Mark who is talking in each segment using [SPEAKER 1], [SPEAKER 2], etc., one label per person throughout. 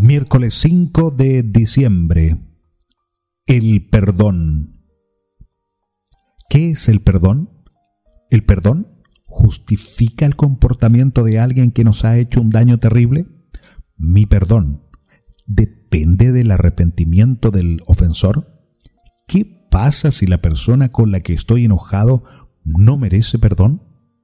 [SPEAKER 1] Miércoles 5 de diciembre. El perdón. ¿Qué es el perdón? ¿El perdón justifica el comportamiento de alguien que nos ha hecho un daño terrible? ¿Mi perdón depende del arrepentimiento del ofensor? ¿Qué pasa si la persona con la que estoy enojado no merece perdón?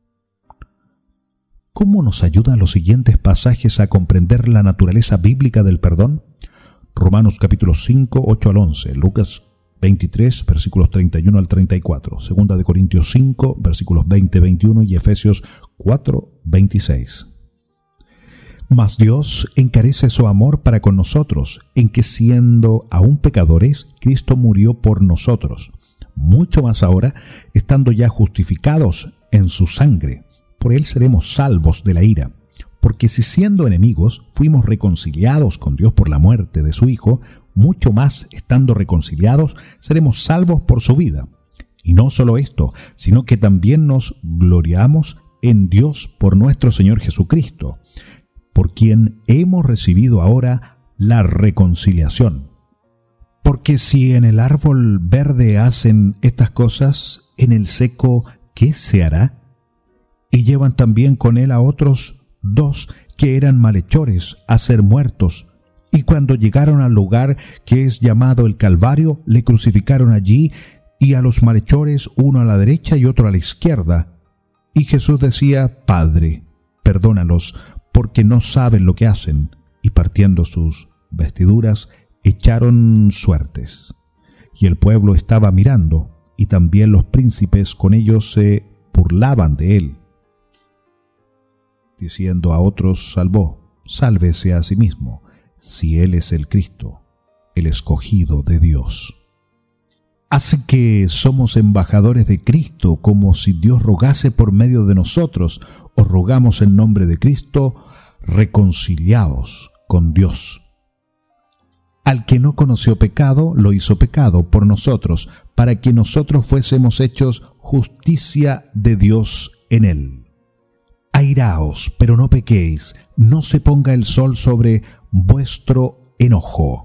[SPEAKER 1] ¿Cómo nos ayudan los siguientes pasajes a comprender la naturaleza bíblica del perdón? Romanos capítulo 5, 8 al 11, Lucas 23, versículos 31 al 34, Segunda de Corintios 5, versículos 20, 21 y Efesios 4, 26. Mas Dios encarece su amor para con nosotros, en que siendo aún pecadores, Cristo murió por nosotros. Mucho más ahora, estando ya justificados en su sangre, por él seremos salvos de la ira. Porque si siendo enemigos fuimos reconciliados con Dios por la muerte de su Hijo, mucho más estando reconciliados seremos salvos por su vida. Y no solo esto, sino que también nos gloriamos en Dios por nuestro Señor Jesucristo, por quien hemos recibido ahora la reconciliación. Porque si en el árbol verde hacen estas cosas, en el seco, ¿qué se hará? Y llevan también con él a otros dos que eran malhechores a ser muertos. Y cuando llegaron al lugar que es llamado el Calvario, le crucificaron allí, y a los malhechores uno a la derecha y otro a la izquierda. Y Jesús decía: Padre, perdónalos, porque no saben lo que hacen. Y partiendo sus vestiduras, echaron suertes. Y el pueblo estaba mirando, y también los príncipes con ellos se burlaban de él, diciendo a otros: sálvese a sí mismo, si él es el Cristo, el escogido de Dios. Así que somos embajadores de Cristo, como si Dios rogase por medio de nosotros. Os rogamos en nombre de Cristo, reconciliados con Dios. Al que no conoció pecado, lo hizo pecado por nosotros, para que nosotros fuésemos hechos justicia de Dios en él. Airaos, pero no pequéis, no se ponga el sol sobre vuestro enojo.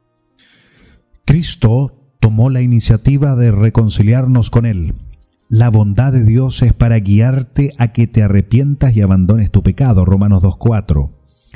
[SPEAKER 1] Cristo tomó la iniciativa de reconciliarnos con Él. La bondad de Dios es para guiarte a que te arrepientas y abandones tu pecado. Romanos 2:4.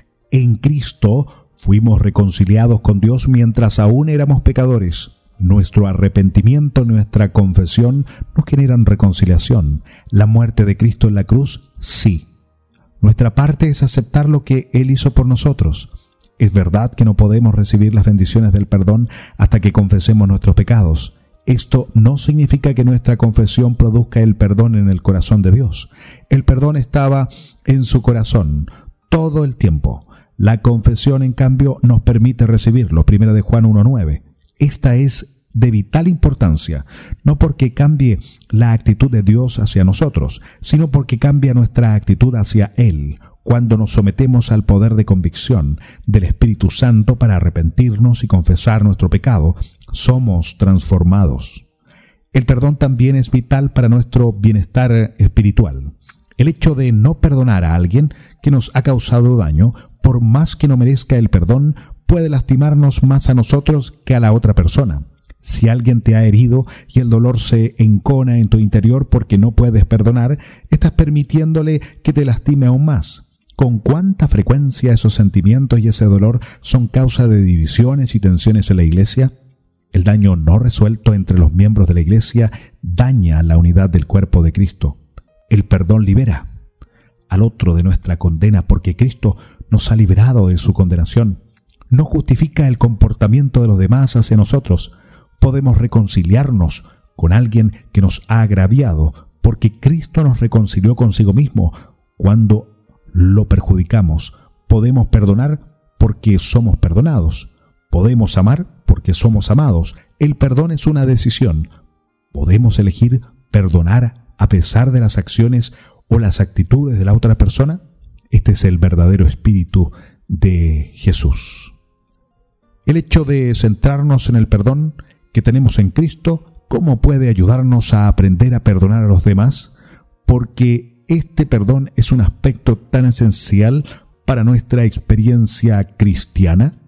[SPEAKER 1] En Cristo fuimos reconciliados con Dios mientras aún éramos pecadores. Nuestro arrepentimiento, nuestra confesión nos generan reconciliación. La muerte de Cristo en la cruz, sí. Nuestra parte es aceptar lo que Él hizo por nosotros. Es verdad que no podemos recibir las bendiciones del perdón hasta que confesemos nuestros pecados. Esto no significa que nuestra confesión produzca el perdón en el corazón de Dios. El perdón estaba en su corazón todo el tiempo. La confesión, en cambio, nos permite recibirlo. 1 de Juan 1:9. Esta es de vital importancia, no porque cambie la actitud de Dios hacia nosotros, sino porque cambia nuestra actitud hacia Él. Cuando nos sometemos al poder de convicción del Espíritu Santo para arrepentirnos y confesar nuestro pecado, somos transformados. El perdón también es vital para nuestro bienestar espiritual. El hecho de no perdonar a alguien que nos ha causado daño, por más que no merezca el perdón, puede lastimarnos más a nosotros que a la otra persona. Si alguien te ha herido y el dolor se encona en tu interior porque no puedes perdonar, estás permitiéndole que te lastime aún más. ¿Con cuánta frecuencia esos sentimientos y ese dolor son causa de divisiones y tensiones en la iglesia? El daño no resuelto entre los miembros de la iglesia daña la unidad del cuerpo de Cristo. El perdón libera al otro de nuestra condena porque Cristo nos ha liberado de su condenación. No justifica el comportamiento de los demás hacia nosotros. Podemos reconciliarnos con alguien que nos ha agraviado porque Cristo nos reconcilió consigo mismo cuando lo perjudicamos. Podemos perdonar porque somos perdonados. Podemos amar porque somos amados. El perdón es una decisión. Podemos elegir perdonar a pesar de las acciones o las actitudes de la otra persona. Este es el verdadero espíritu de Jesús. El hecho de centrarnos en el perdón que tenemos en Cristo, ¿cómo puede ayudarnos a aprender a perdonar a los demás? Porque este perdón es un aspecto tan esencial para nuestra experiencia cristiana.